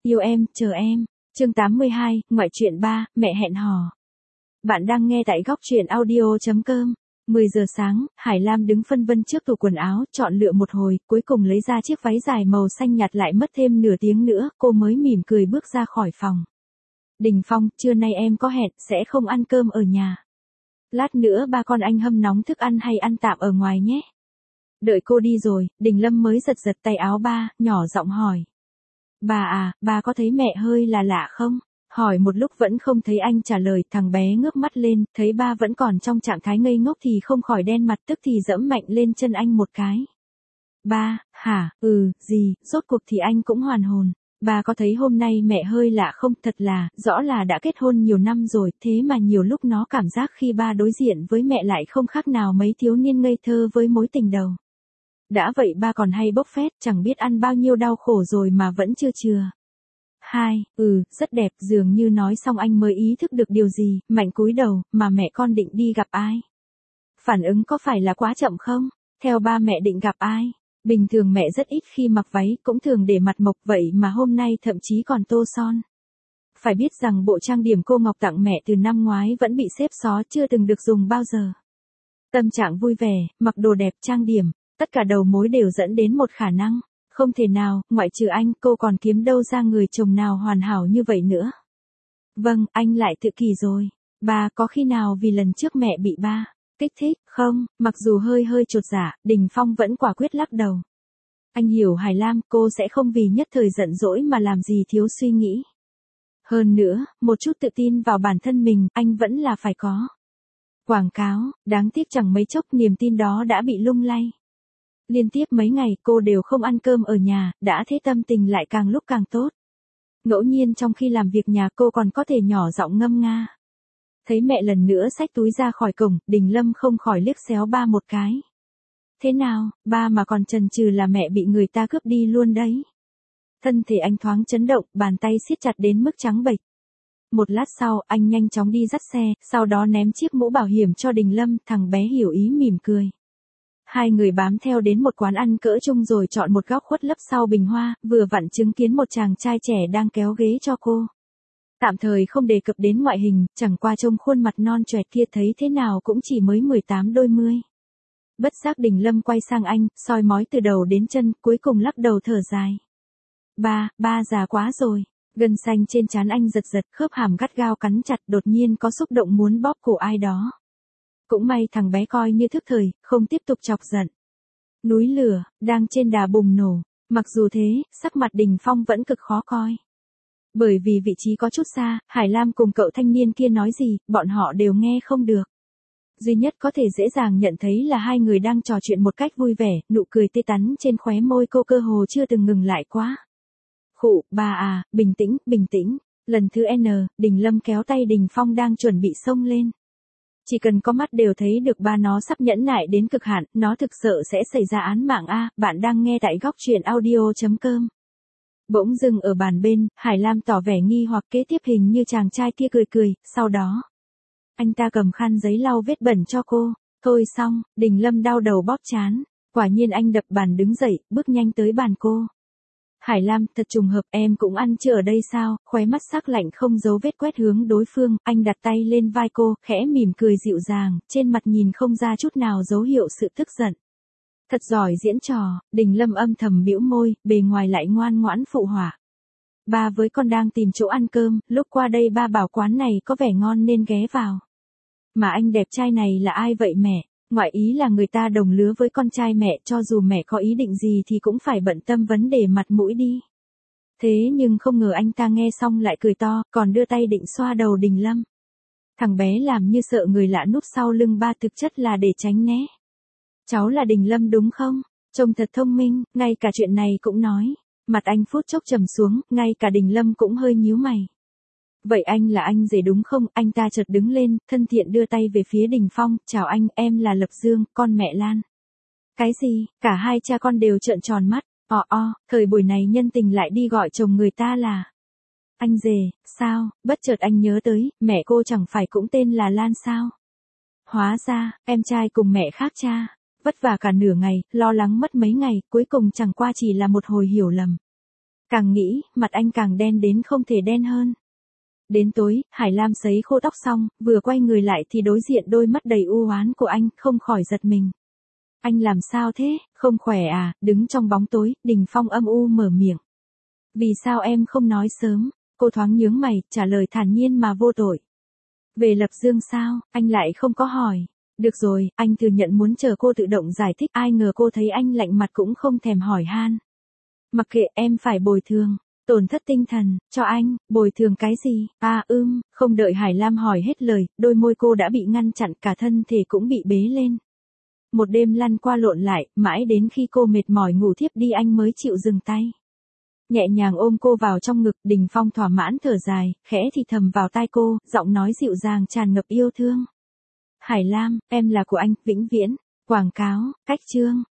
Yêu em, chờ em. Chương 82, ngoại truyện 3, mẹ hẹn hò. Bạn đang nghe tại góc truyện audio.com. 10 giờ sáng, Hải Lam đứng phân vân trước tủ quần áo, chọn lựa một hồi, cuối cùng lấy ra chiếc váy dài màu xanh nhạt. Lại mất thêm nửa tiếng nữa, cô mới mỉm cười bước ra khỏi phòng. Đình Phong, trưa nay em có hẹn, sẽ không ăn cơm ở nhà. Lát nữa ba con anh hâm nóng thức ăn hay ăn tạm ở ngoài nhé. Đợi cô đi rồi, Đình Lâm mới giật giật tay áo ba, nhỏ giọng hỏi. Bà à, bà có thấy mẹ hơi là lạ không? Hỏi một lúc vẫn không thấy anh trả lời, thằng bé ngước mắt lên, thấy ba vẫn còn trong trạng thái ngây ngốc thì không khỏi đen mặt, tức thì giẫm mạnh lên chân anh một cái. Ba, hả, gì, rốt cuộc thì anh cũng hoàn hồn. Bà có thấy hôm nay mẹ hơi lạ không? Thật là, rõ là đã kết hôn nhiều năm rồi, thế mà nhiều lúc nó cảm giác khi ba đối diện với mẹ lại không khác nào mấy thiếu niên ngây thơ với mối tình đầu. Đã vậy ba còn hay bốc phét, chẳng biết ăn bao nhiêu đau khổ rồi mà vẫn chưa chừa. Rất đẹp, dường như nói xong anh mới ý thức được điều gì, mạnh cúi đầu, mà mẹ con định đi gặp ai? Phản ứng có phải là quá chậm không? Theo ba mẹ định gặp ai? Bình thường mẹ rất ít khi mặc váy, cũng thường để mặt mộc, vậy mà hôm nay thậm chí còn tô son. Phải biết rằng bộ trang điểm cô Ngọc tặng mẹ từ năm ngoái vẫn bị xếp xó, chưa từng được dùng bao giờ. Tâm trạng vui vẻ, mặc đồ đẹp, trang điểm, tất cả đầu mối đều dẫn đến một khả năng. Không thể nào, ngoại trừ anh, cô còn kiếm đâu ra người chồng nào hoàn hảo như vậy nữa. Vâng, anh lại tự kỷ rồi. Ba, có khi nào vì lần trước mẹ bị ba kích thích, không? Mặc dù hơi chột dạ, Đình Phong vẫn quả quyết lắc đầu. Anh hiểu Hải Lam, cô sẽ không vì nhất thời giận dỗi mà làm gì thiếu suy nghĩ. Hơn nữa, một chút tự tin vào bản thân mình, anh vẫn là phải có. Quảng cáo, đáng tiếc chẳng mấy chốc niềm tin đó đã bị lung lay. Liên tiếp mấy ngày cô đều không ăn cơm ở nhà, đã thế tâm tình lại càng lúc càng tốt. Ngẫu nhiên trong khi làm việc nhà cô còn có thể nhỏ giọng ngâm nga. Thấy mẹ lần nữa xách túi ra khỏi cổng, Đình Lâm không khỏi liếc xéo ba một cái. Thế nào, ba mà còn chần chừ là mẹ bị người ta cướp đi luôn đấy. Thân thể anh thoáng chấn động, bàn tay siết chặt đến mức trắng bệch. Một lát sau, anh nhanh chóng đi dắt xe, sau đó ném chiếc mũ bảo hiểm cho Đình Lâm, thằng bé hiểu ý mỉm cười. Hai người bám theo đến một quán ăn cỡ trung rồi chọn một góc khuất lấp sau bình hoa, vừa vặn chứng kiến một chàng trai trẻ đang kéo ghế cho cô. Tạm thời không đề cập đến ngoại hình, chẳng qua trông khuôn mặt non choẹt kia thấy thế nào cũng chỉ mới 18 đôi mươi. Bất giác Đình Lâm quay sang anh, soi mói từ đầu đến chân, cuối cùng lắc đầu thở dài. Ba già quá rồi. Gân xanh trên trán anh giật giật, khớp hàm gắt gao cắn chặt, đột nhiên có xúc động muốn bóp cổ ai đó. Cũng may thằng bé coi như thức thời, không tiếp tục chọc giận. Núi lửa, đang trên đà bùng nổ. Mặc dù thế, sắc mặt Đình Phong vẫn cực khó coi. Bởi vì vị trí có chút xa, Hải Lam cùng cậu thanh niên kia nói gì, bọn họ đều nghe không được. Duy nhất có thể dễ dàng nhận thấy là hai người đang trò chuyện một cách vui vẻ, nụ cười tươi tắn trên khóe môi cô cơ hồ chưa từng ngừng lại quá. Khụ, ba à, bình tĩnh. Lần thứ N, Đình Lâm kéo tay Đình Phong đang chuẩn bị xông lên. Chỉ cần có mắt đều thấy được ba nó sắp nhẫn nại đến cực hạn, nó thực sự sẽ xảy ra án mạng a. Bạn đang nghe tại góc truyện audio.com. Bỗng dưng ở bàn bên, Hải Lam tỏ vẻ nghi hoặc, kế tiếp hình như chàng trai kia cười, sau đó anh ta cầm khăn giấy lau vết bẩn cho cô. Thôi xong, Đình Lâm đau đầu bóp trán. Quả nhiên anh đập bàn đứng dậy, bước nhanh tới bàn cô. Hải Lam, thật trùng hợp, em cũng ăn chưa ở đây sao? Khóe mắt sắc lạnh không giấu vết quét hướng đối phương, anh đặt tay lên vai cô, khẽ mỉm cười dịu dàng, trên mặt nhìn không ra chút nào dấu hiệu sự tức giận. Thật giỏi diễn trò. Đình Lâm âm thầm bĩu môi, bề ngoài lại ngoan ngoãn phụ họa. Ba với con đang tìm chỗ ăn cơm, lúc qua đây ba bảo quán này có vẻ ngon nên ghé vào. Mà anh đẹp trai này là ai vậy mẹ? Ngoại ý là người ta đồng lứa với con trai mẹ, cho dù mẹ có ý định gì thì cũng phải bận tâm vấn đề mặt mũi đi. Thế nhưng không ngờ anh ta nghe xong lại cười to, còn đưa tay định xoa đầu Đình Lâm. Thằng bé làm như sợ người lạ núp sau lưng ba, thực chất là để tránh né. Cháu là Đình Lâm đúng không? Trông thật thông minh, ngay cả chuyện này cũng nói. Mặt anh phút chốc trầm xuống, ngay cả Đình Lâm cũng hơi nhíu mày. Vậy anh là anh rể đúng không? Anh ta chợt đứng lên, thân thiện đưa tay về phía Đình Phong, chào anh, em là Lập Dương, con mẹ Lan. Cái gì? Cả hai cha con đều trợn tròn mắt. Thời buổi này nhân tình lại đi gọi chồng người ta là anh rể, sao? Bất chợt anh nhớ tới, mẹ cô chẳng phải cũng tên là Lan sao? Hóa ra, em trai cùng mẹ khác cha. Vất vả cả nửa ngày, lo lắng mất mấy ngày, cuối cùng chẳng qua chỉ là một hồi hiểu lầm. Càng nghĩ, mặt anh càng đen đến không thể đen hơn. Đến tối, Hải Lam sấy khô tóc xong, vừa quay người lại thì đối diện đôi mắt đầy u oán của anh, không khỏi giật mình. Anh làm sao thế, không khỏe à? Đứng trong bóng tối, Đình Phong âm u mở miệng. Vì sao em không nói sớm? Cô thoáng nhướng mày, trả lời thản nhiên mà vô tội. Về Lập Dương sao, anh lại không có hỏi. Được rồi, anh thừa nhận muốn chờ cô tự động giải thích, ai ngờ cô thấy anh lạnh mặt cũng không thèm hỏi han. Mặc kệ, em phải bồi thường. Tổn thất tinh thần, cho anh, bồi thường cái gì? Không đợi Hải Lam hỏi hết lời, đôi môi cô đã bị ngăn chặn, cả thân thể cũng bị bế lên. Một đêm lăn qua lộn lại, mãi đến khi cô mệt mỏi ngủ thiếp đi anh mới chịu dừng tay. Nhẹ nhàng ôm cô vào trong ngực, Đình Phong thỏa mãn thở dài, khẽ thì thầm vào tai cô, giọng nói dịu dàng tràn ngập yêu thương. Hải Lam, em là của anh, vĩnh viễn. Quảng cáo, cách chương.